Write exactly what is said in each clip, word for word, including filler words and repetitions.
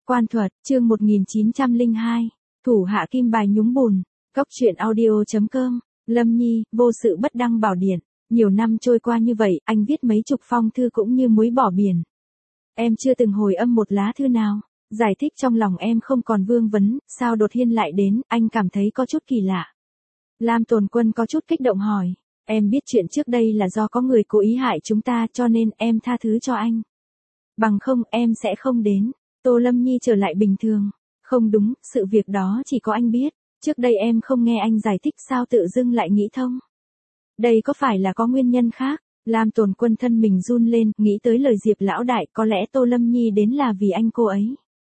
Quan thuật, chương một nghìn chín trăm lẻ hai, thủ hạ kim bài nhúng bùn, cóc truyện audio chấm com, Lâm Nhi, vô sự bất đăng bảo điện, nhiều năm trôi qua như vậy, anh viết mấy chục phong thư cũng như muối bỏ biển. Em chưa từng hồi âm một lá thư nào, giải thích trong lòng em không còn vương vấn, sao đột nhiên lại đến, anh cảm thấy có chút kỳ lạ. Lam Tồn Quân có chút kích động hỏi, em biết chuyện trước đây là do có người cố ý hại chúng ta cho nên em tha thứ cho anh. Bằng không em sẽ không đến. Tô Lâm Nhi trở lại bình thường. Không đúng, sự việc đó chỉ có anh biết. Trước đây em không nghe anh giải thích sao tự dưng lại nghĩ thông. Đây có phải là có nguyên nhân khác? Lam Tồn Quân thân mình run lên, nghĩ tới lời Diệp lão đại, có lẽ Tô Lâm Nhi đến là vì anh cô ấy.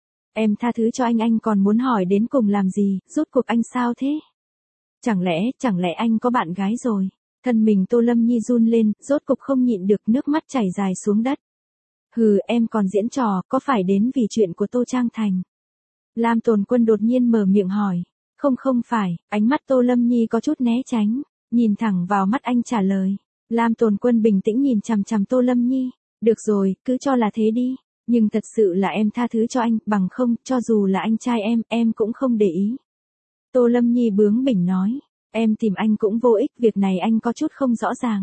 Em tha thứ cho anh, anh còn muốn hỏi đến cùng làm gì, rốt cuộc anh sao thế? Chẳng lẽ, chẳng lẽ anh có bạn gái rồi? Thân mình Tô Lâm Nhi run lên, rốt cục không nhịn được nước mắt chảy dài xuống đất. Hừ, em còn diễn trò, có phải đến vì chuyện của Tô Trang Thành? Lam Tồn Quân đột nhiên mở miệng hỏi. Không không phải, ánh mắt Tô Lâm Nhi có chút né tránh, nhìn thẳng vào mắt anh trả lời. Lam Tồn Quân bình tĩnh nhìn chằm chằm Tô Lâm Nhi. Được rồi, cứ cho là thế đi, nhưng thật sự là em tha thứ cho anh, bằng không, cho dù là anh trai em, em cũng không để ý. Tô Lâm Nhi bướng bỉnh nói, em tìm anh cũng vô ích, việc này anh có chút không rõ ràng.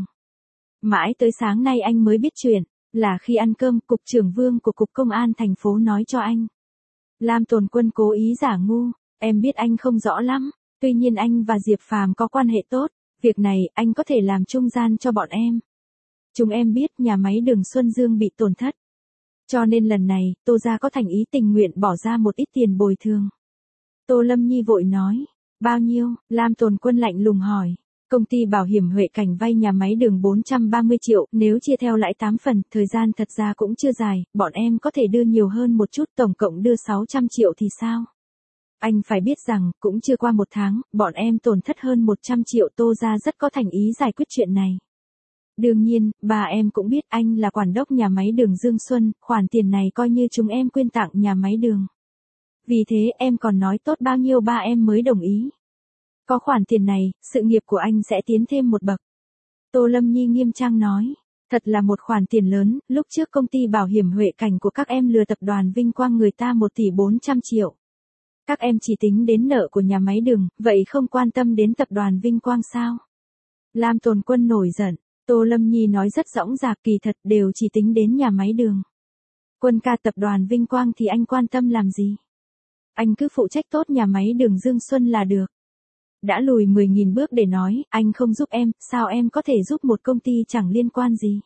Mãi tới sáng nay anh mới biết chuyện. Là khi ăn cơm, cục trưởng Vương của cục công an thành phố nói cho anh. Lam Tồn Quân cố ý giả ngu, em biết anh không rõ lắm, tuy nhiên anh và Diệp Phàm có quan hệ tốt, việc này anh có thể làm trung gian cho bọn em. Chúng em biết nhà máy đường Xuân Dương bị tổn thất. Cho nên lần này, Tô gia có thành ý tình nguyện bỏ ra một ít tiền bồi thường. Tô Lâm Nhi vội nói, bao nhiêu? Lam Tồn Quân lạnh lùng hỏi. Công ty bảo hiểm Huệ Cảnh vay nhà máy đường bốn trăm ba mươi triệu, nếu chia theo lãi tám phần, thời gian thật ra cũng chưa dài, bọn em có thể đưa nhiều hơn một chút, tổng cộng đưa sáu trăm triệu thì sao? Anh phải biết rằng, cũng chưa qua một tháng, bọn em tổn thất hơn một trăm triệu, Tô gia rất có thành ý giải quyết chuyện này. Đương nhiên, bà em cũng biết anh là quản đốc nhà máy đường Dương Xuân, khoản tiền này coi như chúng em quyên tặng nhà máy đường. Vì thế em còn nói tốt bao nhiêu ba em mới đồng ý. Có khoản tiền này, sự nghiệp của anh sẽ tiến thêm một bậc. Tô Lâm Nhi nghiêm trang nói, thật là một khoản tiền lớn, lúc trước công ty bảo hiểm Huệ Cảnh của các em lừa tập đoàn Vinh Quang người ta một tỷ bốn trăm triệu. Các em chỉ tính đến nợ của nhà máy đường, vậy không quan tâm đến tập đoàn Vinh Quang sao? Lam Tồn Quân nổi giận, Tô Lâm Nhi nói rất rõng rạc, kỳ thật đều chỉ tính đến nhà máy đường. Quân ca, tập đoàn Vinh Quang thì anh quan tâm làm gì? Anh cứ phụ trách tốt nhà máy đường Dương Xuân là được. Đã lùi mười nghìn bước để nói, anh không giúp em, sao em có thể giúp một công ty chẳng liên quan gì?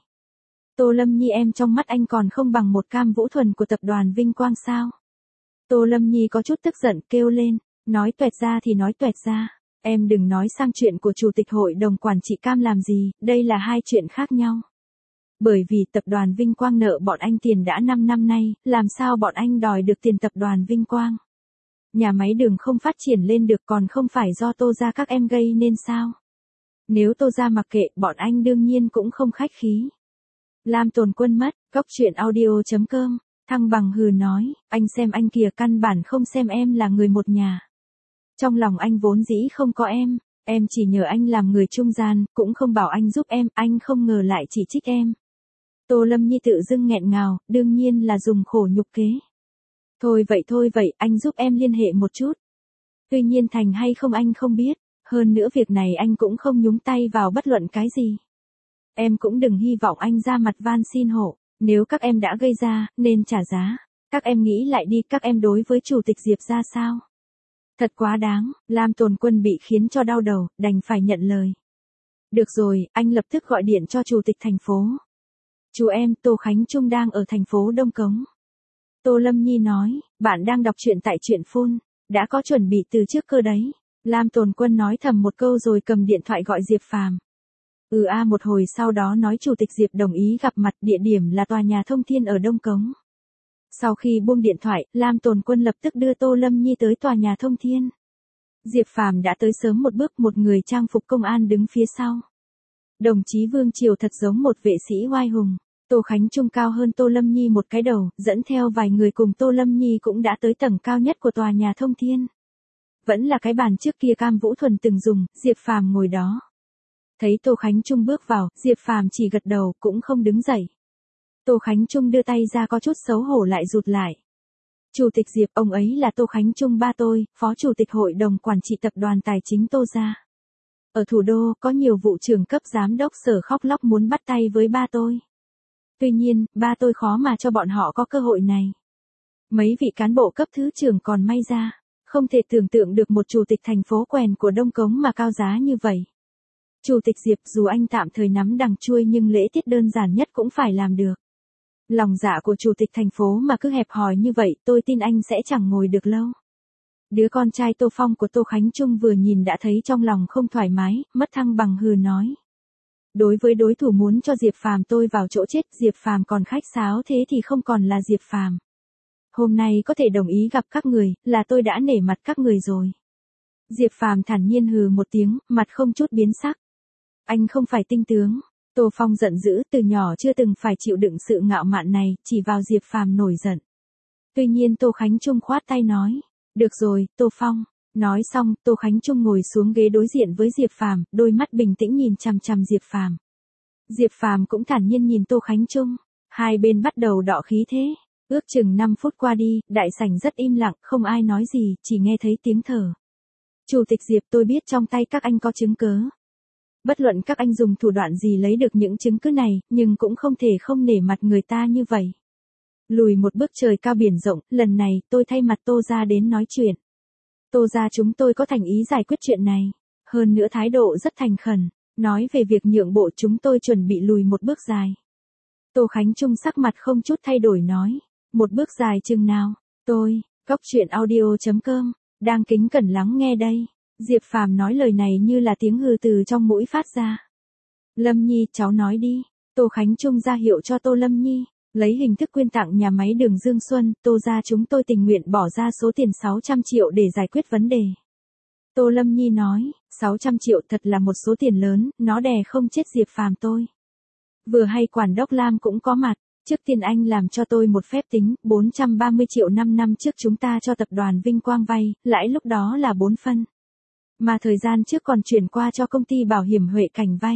Tô Lâm Nhi, em trong mắt anh còn không bằng một Cam Vũ Thuần của tập đoàn Vinh Quang sao? Tô Lâm Nhi có chút tức giận, kêu lên, nói tuẹt ra thì nói tuẹt ra, em đừng nói sang chuyện của chủ tịch hội đồng quản trị Cam làm gì, đây là hai chuyện khác nhau. Bởi vì tập đoàn Vinh Quang nợ bọn anh tiền đã năm năm nay, làm sao bọn anh đòi được tiền tập đoàn Vinh Quang? Nhà máy đường không phát triển lên được còn không phải do Tô gia các em gây nên sao? Nếu Tô gia mặc kệ, bọn anh đương nhiên cũng không khách khí. Lam Tồn Quân mất, cóc truyện audio chấm com, Thăng Bằng hừ nói, anh xem anh kìa, căn bản không xem em là người một nhà. Trong lòng anh vốn dĩ không có em, em chỉ nhờ anh làm người trung gian, cũng không bảo anh giúp em, anh không ngờ lại chỉ trích em. Tô Lâm Nhi tự dưng nghẹn ngào, đương nhiên là dùng khổ nhục kế. Thôi vậy thôi vậy, anh giúp em liên hệ một chút. Tuy nhiên thành hay không anh không biết, hơn nữa việc này anh cũng không nhúng tay vào bất luận cái gì. Em cũng đừng hy vọng anh ra mặt van xin hộ, nếu các em đã gây ra, nên trả giá. Các em nghĩ lại đi, các em đối với chủ tịch Diệp ra sao? Thật quá đáng, Lam Tồn Quân bị khiến cho đau đầu, đành phải nhận lời. Được rồi, anh lập tức gọi điện cho chủ tịch thành phố. Chú em, Tô Khánh Trung đang ở thành phố Đông Cống. Tô Lâm Nhi nói, bạn đang đọc truyện tại truyện phun, đã có chuẩn bị từ trước cơ đấy. Lam Tồn Quân nói thầm một câu rồi cầm điện thoại gọi Diệp Phàm. Ừ a một hồi sau đó nói chủ tịch Diệp đồng ý gặp mặt, địa điểm là tòa nhà Thông Thiên ở Đông Cống. Sau khi buông điện thoại, Lam Tồn Quân lập tức đưa Tô Lâm Nhi tới tòa nhà Thông Thiên. Diệp Phàm đã tới sớm một bước, một người trang phục công an đứng phía sau. Đồng chí Vương Triều thật giống một vệ sĩ oai hùng. Tô Khánh Trung cao hơn Tô Lâm Nhi một cái đầu, dẫn theo vài người cùng Tô Lâm Nhi cũng đã tới tầng cao nhất của tòa nhà Thông Thiên. Vẫn là cái bàn trước kia Cam Vũ Thuần từng dùng, Diệp Phàm ngồi đó. Thấy Tô Khánh Trung bước vào, Diệp Phàm chỉ gật đầu, cũng không đứng dậy. Tô Khánh Trung đưa tay ra có chút xấu hổ lại rụt lại. Chủ tịch Diệp, ông ấy là Tô Khánh Trung ba tôi, phó chủ tịch hội đồng quản trị tập đoàn tài chính Tô gia. Ở thủ đô, có nhiều vụ trưởng cấp giám đốc sở khóc lóc muốn bắt tay với ba tôi. Tuy nhiên, ba tôi khó mà cho bọn họ có cơ hội này. Mấy vị cán bộ cấp thứ trưởng còn may ra, không thể tưởng tượng được một chủ tịch thành phố quèn của Đông Cống mà cao giá như vậy. Chủ tịch Diệp, dù anh tạm thời nắm đằng chuôi nhưng lễ tiết đơn giản nhất cũng phải làm được. Lòng dạ của chủ tịch thành phố mà cứ hẹp hòi như vậy, tôi tin anh sẽ chẳng ngồi được lâu. Đứa con trai Tô Phong của Tô Khánh Trung vừa nhìn đã thấy trong lòng không thoải mái, mất thăng bằng hừ nói. Đối với đối thủ muốn cho Diệp Phàm tôi vào chỗ chết, Diệp Phàm còn khách sáo thế thì không còn là Diệp Phàm. Hôm nay có thể đồng ý gặp các người, là tôi đã nể mặt các người rồi. Diệp Phàm thản nhiên hừ một tiếng, mặt không chút biến sắc. Anh không phải tinh tướng. Tô Phong giận dữ, từ nhỏ chưa từng phải chịu đựng sự ngạo mạn này, chỉ vào Diệp Phàm nổi giận. Tuy nhiên Tô Khánh Trung khoát tay nói, được rồi, Tô Phong. Nói xong, Tô Khánh Trung ngồi xuống ghế đối diện với Diệp Phàm, đôi mắt bình tĩnh nhìn chằm chằm Diệp Phàm. Diệp Phàm cũng thản nhiên nhìn Tô Khánh Trung, hai bên bắt đầu đọ khí thế. Ước chừng năm phút qua đi, đại sảnh rất im lặng, không ai nói gì, chỉ nghe thấy tiếng thở. Chủ tịch Diệp, tôi biết trong tay các anh có chứng cứ. Bất luận các anh dùng thủ đoạn gì lấy được những chứng cứ này, nhưng cũng không thể không nể mặt người ta như vậy. Lùi một bước trời cao biển rộng, lần này tôi thay mặt Tô gia đến nói chuyện. Tô gia chúng tôi có thành ý giải quyết chuyện này. Hơn nữa thái độ rất thành khẩn, nói về việc nhượng bộ chúng tôi chuẩn bị lùi một bước dài. Tô Khánh Trung sắc mặt không chút thay đổi nói. Một bước dài chừng nào? Tôi, Cóc Truyện Audio chấm com, đang kính cẩn lắng nghe đây. Diệp Phàm nói lời này như là tiếng hừ từ trong mũi phát ra. Lâm Nhi, cháu nói đi. Tô Khánh Trung ra hiệu cho Tô Lâm Nhi, lấy hình thức quyên tặng nhà máy đường Dương Xuân, Tô gia chúng tôi tình nguyện bỏ ra số tiền sáu trăm triệu để giải quyết vấn đề. Tô Lâm Nhi nói, sáu trăm triệu thật là một số tiền lớn, nó đè không chết Diệp Phàm tôi. Vừa hay quản đốc Lam cũng có mặt. Trước tiên anh làm cho tôi một phép tính, bốn trăm ba mươi triệu năm năm trước chúng ta cho tập đoàn Vinh Quang vay, lãi lúc đó là bốn phân. Mà thời gian trước còn chuyển qua cho công ty bảo hiểm Huệ Cảnh vay.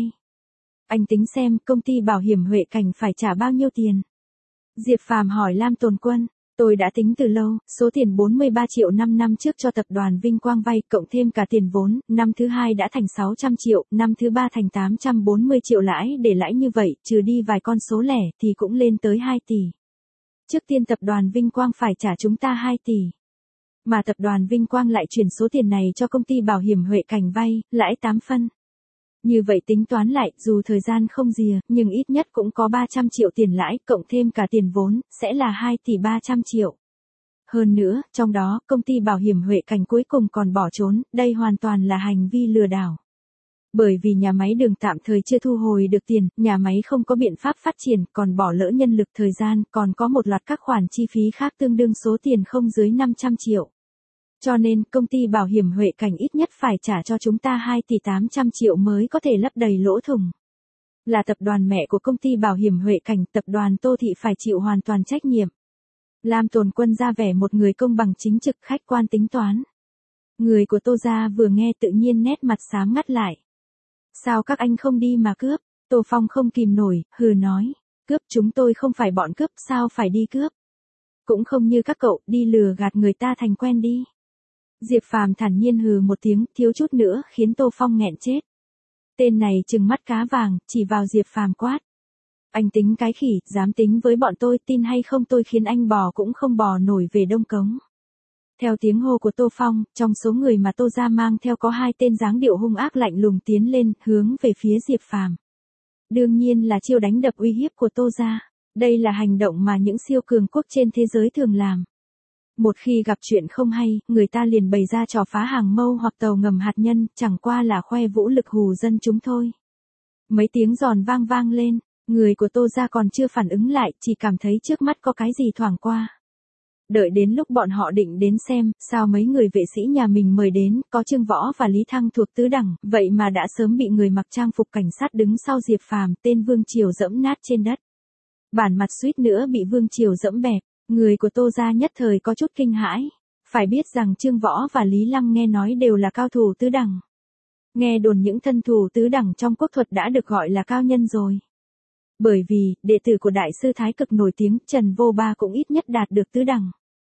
Anh tính xem công ty bảo hiểm Huệ Cảnh phải trả bao nhiêu tiền. Diệp Phàm hỏi Lam Tồn Quân, tôi đã tính từ lâu, số tiền bốn mươi ba triệu năm năm trước cho tập đoàn Vinh Quang vay, cộng thêm cả tiền vốn, năm thứ hai đã thành sáu trăm triệu, năm thứ ba thành tám trăm bốn mươi triệu lãi, để lãi như vậy, trừ đi vài con số lẻ, thì cũng lên tới hai tỷ. Trước tiên tập đoàn Vinh Quang phải trả chúng ta hai tỷ. Mà tập đoàn Vinh Quang lại chuyển số tiền này cho công ty bảo hiểm Huệ Cảnh vay, lãi tám phân. Như vậy tính toán lại, dù thời gian không dìa, nhưng ít nhất cũng có ba trăm triệu tiền lãi, cộng thêm cả tiền vốn, sẽ là hai tỷ ba trăm triệu. Hơn nữa, trong đó, công ty bảo hiểm Huệ Cảnh cuối cùng còn bỏ trốn, đây hoàn toàn là hành vi lừa đảo. Bởi vì nhà máy đường tạm thời chưa thu hồi được tiền, nhà máy không có biện pháp phát triển, còn bỏ lỡ nhân lực thời gian, còn có một loạt các khoản chi phí khác tương đương số tiền không dưới năm trăm triệu. Cho nên, công ty bảo hiểm Huệ Cảnh ít nhất phải trả cho chúng ta hai tỷ tám trăm triệu mới có thể lấp đầy lỗ thủng. Là tập đoàn mẹ của công ty bảo hiểm Huệ Cảnh, tập đoàn Tô Thị phải chịu hoàn toàn trách nhiệm. Lam Tồn Quân ra vẻ một người công bằng chính trực, khách quan tính toán. Người của Tô gia vừa nghe tự nhiên nét mặt xám ngắt lại. Sao các anh không đi mà cướp? Tô Phong không kìm nổi, hừ nói. Cướp, chúng tôi không phải bọn cướp, sao phải đi cướp? Cũng không như các cậu, đi lừa gạt người ta thành quen đi. Diệp Phàm thản nhiên hừ một tiếng, thiếu chút nữa khiến Tô Phong nghẹn chết. Tên này trừng mắt cá vàng, chỉ vào Diệp Phàm quát. Anh tính cái khỉ, dám tính với bọn tôi, tin hay không tôi khiến anh bò cũng không bò nổi về Đông Cống. Theo tiếng hô của Tô Phong, trong số người mà Tô gia mang theo có hai tên dáng điệu hung ác lạnh lùng tiến lên, hướng về phía Diệp Phàm. Đương nhiên là chiêu đánh đập uy hiếp của Tô gia. Đây là hành động mà những siêu cường quốc trên thế giới thường làm. Một khi gặp chuyện không hay, người ta liền bày ra trò phá hàng mâu hoặc tàu ngầm hạt nhân, chẳng qua là khoe vũ lực hù dân chúng thôi. Mấy tiếng giòn vang vang lên, người của Tô gia còn chưa phản ứng lại, chỉ cảm thấy trước mắt có cái gì thoảng qua. Đợi đến lúc bọn họ định đến xem, sao mấy người vệ sĩ nhà mình mời đến, có Trương Võ và Lý Thăng thuộc tứ đẳng, vậy mà đã sớm bị người mặc trang phục cảnh sát đứng sau Diệp Phàm, tên Vương Triều dẫm nát trên đất. Bản mặt suýt nữa bị Vương Triều dẫm bẹp, người của Tô gia nhất thời có chút kinh hãi. Phải biết rằng Trương Võ và Lý Lăng nghe nói đều là cao thủ tứ đẳng. Nghe đồn những thân thủ tứ đẳng trong quốc thuật đã được gọi là cao nhân rồi. Bởi vì, đệ tử của đại sư Thái Cực nổi tiếng Trần Vô Ba cũng ít nhất đạt được tứ đẳng.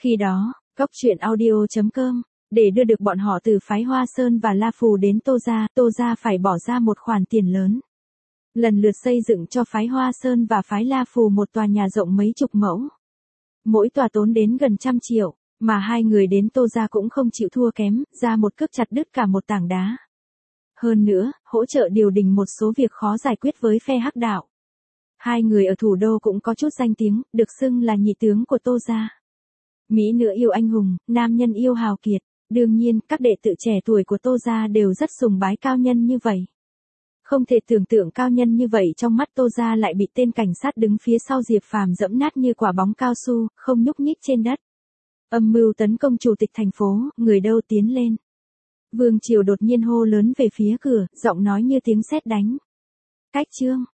Khi đó, cóc truyện audio chấm com, để đưa được bọn họ từ phái Hoa Sơn và La Phù đến Tô Gia, Tô Gia phải bỏ ra một khoản tiền lớn. Lần lượt xây dựng cho phái Hoa Sơn và phái La Phù một tòa nhà rộng mấy chục mẫu. Mỗi tòa tốn đến gần trăm triệu, mà hai người đến Tô Gia cũng không chịu thua kém, ra một cước chặt đứt cả một tảng đá. Hơn nữa, hỗ trợ điều đình một số việc khó giải quyết với phe Hắc đạo. Hai người ở thủ đô cũng có chút danh tiếng, được xưng là nhị tướng của Tô Gia. Mỹ nữ yêu anh hùng, nam nhân yêu hào kiệt. Đương nhiên, các đệ tử trẻ tuổi của Tô Gia đều rất sùng bái cao nhân như vậy. Không thể tưởng tượng cao nhân như vậy trong mắt Tô Gia lại bị tên cảnh sát đứng phía sau Diệp Phàm dẫm nát như quả bóng cao su, không nhúc nhích trên đất. Âm mưu tấn công chủ tịch thành phố, người đâu tiến lên. Vương Triều đột nhiên hô lớn về phía cửa, giọng nói như tiếng sét đánh. Cách chương.